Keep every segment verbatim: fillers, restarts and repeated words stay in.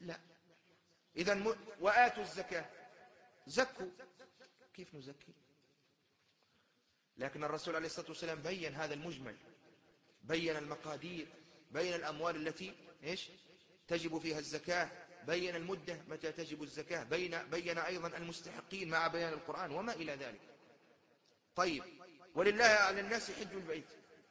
لا. إذن م... وآتوا الزكاة، زكوا، كيف نزكي؟ لكن الرسول عليه الصلاة والسلام بين هذا المجمل، بين المقادير، بين الأموال التي إيش تجب فيها الزكاة، بين المدة متى تجب الزكاة، بين, بين أيضا المستحقين مع بيان القرآن وما إلى ذلك. طيب، ولله على الناس حج البيت،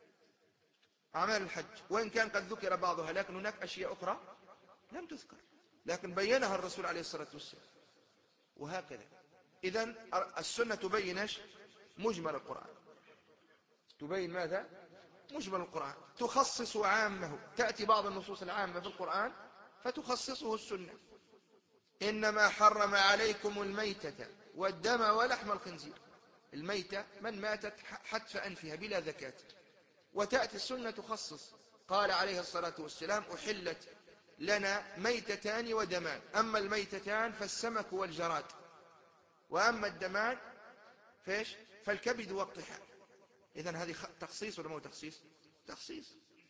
أعمال الحج، وإن كان قد ذكر بعضها لكن هناك أشياء أخرى لم تذكر، لكن بينها الرسول عليه الصلاة والسلام. وهكذا. إذن السنة تبين مجمل القرآن، تبين ماذا؟ مجمل القرآن، تخصص عامه. تأتي بعض النصوص العامة في القرآن فتخصصه السنة. إنما حرم عليكم الميتة والدم ولحم الخنزير. الميتة من ماتت حتف أنفها بلا زكاة، وتأتي السنة تخصص. قال عليه الصلاة والسلام أحلت لنا ميتتان ودمان، أما الميتتان فالسمك والجراد، وأما الدمان فيش فالكبد والطحال. إذن هذه تخصيص ولا مو تخصيص؟ تخصيص.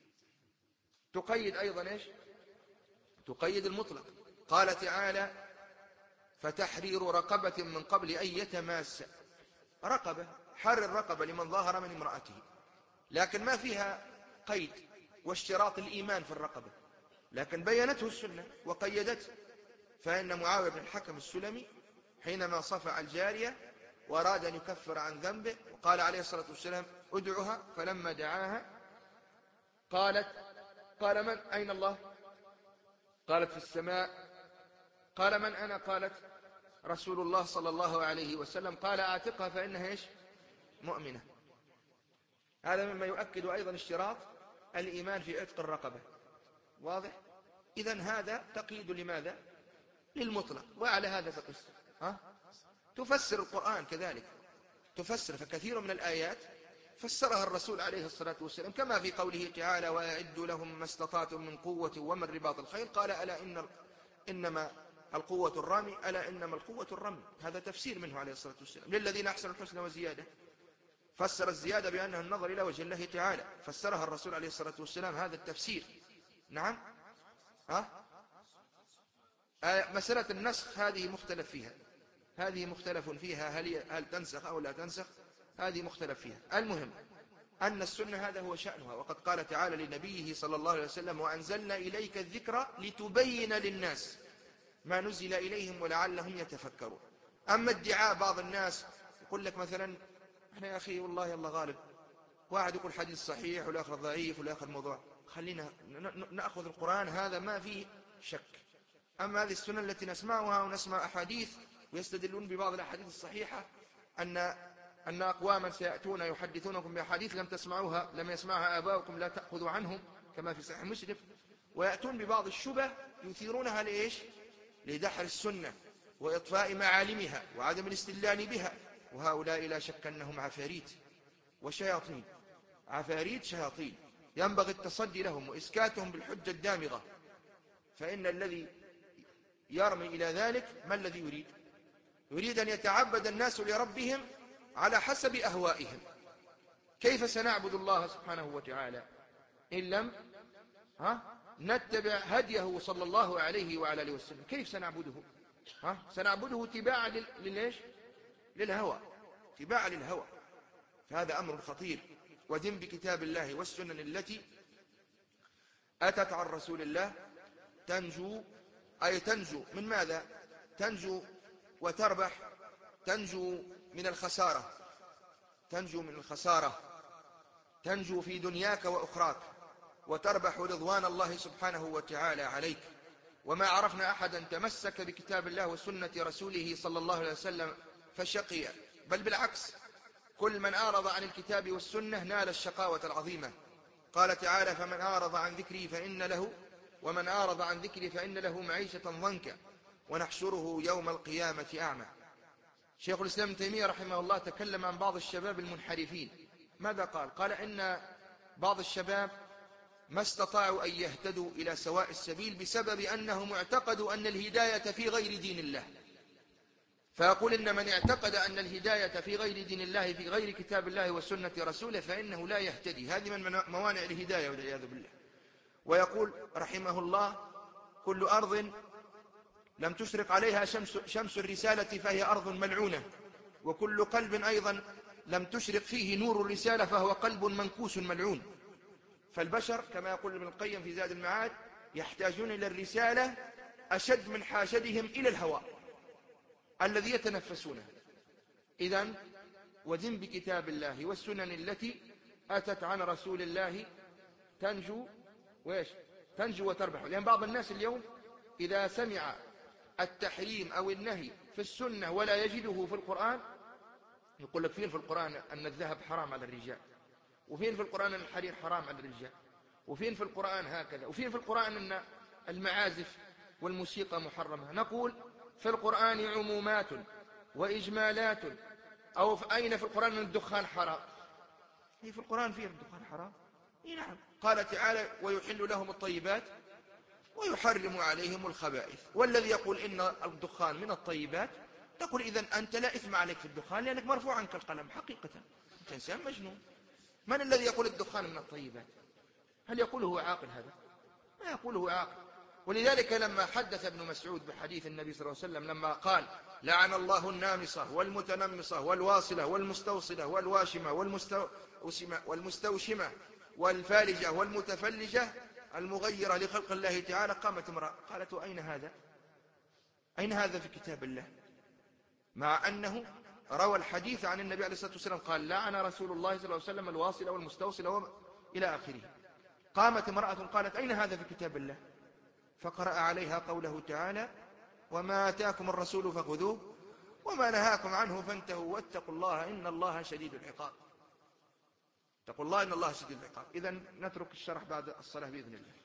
تقيد أيضا إيش؟ تقيد المطلق. قال تعالى فتحرير رقبة من قبل أن يتماس. رقبة، حرر الرقبة لمن ظاهر من امرأته، لكن ما فيها قيد واشتراط الإيمان في الرقبة، لكن بينته السنة وقيدته. فإن معاوية بن الحكم السلمي حينما صفع الجارية وأراد أن يكفر عن ذنبه، وقال عليه الصلاة والسلام ادعها، فلما دعاها قالت قال من أين الله؟ قالت في السماء. قال من أنا؟ قالت رسول الله صلى الله عليه وسلم. قال اعتقها فإنها إيش؟ مؤمنة. هذا مما يؤكد أيضا اشتراط الإيمان في عتق الرقبة. واضح؟ إذن هذا تقييد لماذا؟ للمطلق. وعلى هذا فقس ها؟ تفسر القرآن كذلك، تفسر. فكثير من الآيات فسرها الرسول عليه الصلاة والسلام، كما في قوله تعالى وأعدوا لهم ما استطعتم من قوة ومن رباط الخيل. قال ألا إن إنما القوة الرمي، ألا إنما القوة الرمي. هذا تفسير منه عليه الصلاة والسلام. للذين أحسنوا الحسنى وزيادة. فسر الزيادة بأنها النظر إلى وجه الله تعالى، فسرها الرسول عليه الصلاة والسلام. هذا التفسير. نعم. ها؟ آه مسألة النسخ هذه مختلف فيها، هذه مختلف فيها، هل, هل تنسخ أو لا تنسخ، هذه مختلف فيها. المهم أن السنة هذا هو شأنها. وقد قال تعالى لنبيه صلى الله عليه وسلم وأنزلنا إليك الذكر لتبين للناس ما نزل إليهم ولعلهم يتفكرون. أما ادعاء بعض الناس يقول لك مثلا احنا يا أخي والله يلا غالب، واحد يقول حديث صحيح والآخر ضعيف والآخر موضوع، خلينا نأخذ القرآن هذا ما فيه شك. أما هذه السنة التي نسمعها ونسمع أحاديث ويستدلون ببعض الأحاديث الصحيحة أن أن أقواما سيأتون يحدثونكم بأحاديث لم تسمعوها، لم يسمعها آباؤكم لا تأخذوا عنهم، كما في صحيح مسلم. ويأتون ببعض الشبه يثيرونها لإيش؟ لدحر السنة وإطفاء معالمها وعدم الاستدلال بها. وهؤلاء لا شك أنهم عفاريت وشياطين، عفاريت شياطين، ينبغي التصدي لهم وإسكاتهم بالحجة الدامغة. فإن الذي يرمي إلى ذلك ما الذي يريد؟ يريد أن يتعبد الناس لربهم على حسب أهوائهم. كيف سنعبد الله سبحانه وتعالى إن لم ها نتبع هديه صلى الله عليه وعلى آله وسلم؟ كيف سنعبده؟ ها سنعبده تباعا للإيش؟ للهوى، تباعا للهوى. فهذا أمر خطير. ودم بكتاب الله والسنن التي أتت عن رسول الله تنجو، أي تنجو من ماذا؟ تنجو وتربح، تنجو من الخسارة، تنجو من الخسارة، تنجو في دنياك وأخراك، وتربح رضوان الله سبحانه وتعالى عليك. وما عرفنا أحدا تمسك بكتاب الله وسنة رسوله صلى الله عليه وسلم فشقي، بل بالعكس، كل من أعرض عن الكتاب والسنة نال الشقاوة العظيمة. قال تعالى فمن أعرض عن ذكري فإن له ومن أعرض عن ذكري فإن له معيشة ضنكا ونحشره يوم القيامة أعمى. شيخ الإسلام ابن تيمية رحمه الله تكلم عن بعض الشباب المنحرفين. ماذا قال؟ قال إن بعض الشباب ما استطاعوا أن يهتدوا إلى سواء السبيل بسبب أنهم اعتقدوا أن الهداية في غير دين الله. فأقول إن من اعتقد أن الهداية في غير دين الله، في غير كتاب الله وسنة رسوله، فإنه لا يهتدي. هذه من موانع الهداية والعياذ بالله. ويقول رحمه الله كل أرض لم تشرق عليها شمس, شمس الرسالة فهي أرض ملعونة، وكل قلب أيضا لم تشرق فيه نور الرسالة فهو قلب منكوس ملعون. فالبشر كما يقول ابن القيم في زاد المعاد يحتاجون إلى الرسالة أشد من حاجتهم إلى الهواء الذي يتنفسونه. إذن ودن بكتاب الله والسنن التي أتت عن رسول الله تنجو وإيش تنجو وتربح. لأن بعض الناس اليوم إذا سمع التحريم أو النهي في السنة ولا يجده في القرآن يقول لك فين في القرآن أن الذهب حرام على الرجال، وفين في القرآن أن الحرير حرام على الرجال، وفين في القرآن هكذا، وفين في القرآن أن المعازف والموسيقى محرمة. نقول في القرآن عمومات وإجمالات، أو في أين في القرآن أن الدخان حرام؟ هي في القرآن فيه الدخان حرام؟ إيه نعم. قال تعالى ويحل لهم الطيبات ويحرم عليهم الخبائث. والذي يقول إن الدخان من الطيبات تقول إذن أنت لا إثم عليك في الدخان لأنك مرفوع عنك القلم حقيقة، أنت إنسان مجنون. من الذي يقول الدخان من الطيبات؟ هل يقوله عاقل هذا؟ ما يقوله عاقل. ولذلك لما حدث ابن مسعود بحديث النبي صلى الله عليه وسلم لما قال لعن الله النامصة والمتنمصة والواصلة والمستوصلة والواشمة والمستوشمة, والمستوشمة والفالجة والمتفلجة المغيرة لخلق الله تعالى، قامت امرأة قالت أين هذا؟ أين هذا في كتاب الله؟ مع أنه روى الحديث عن النبي عليه الصلاة والسلام قال لعن رسول الله صلى الله عليه وسلم الواصلة والمستوصلة إلى آخره. قامت امرأة قالت أين هذا في كتاب الله؟ فقرأ عليها قوله تعالى وما آتاكم الرسول فخذوه وما نهاكم عنه فانتهوا واتقوا الله إن الله شديد العقاب. اتقوا الله إن الله شديد العقاب. إذن نترك الشرح بعد الصلاة بإذن الله.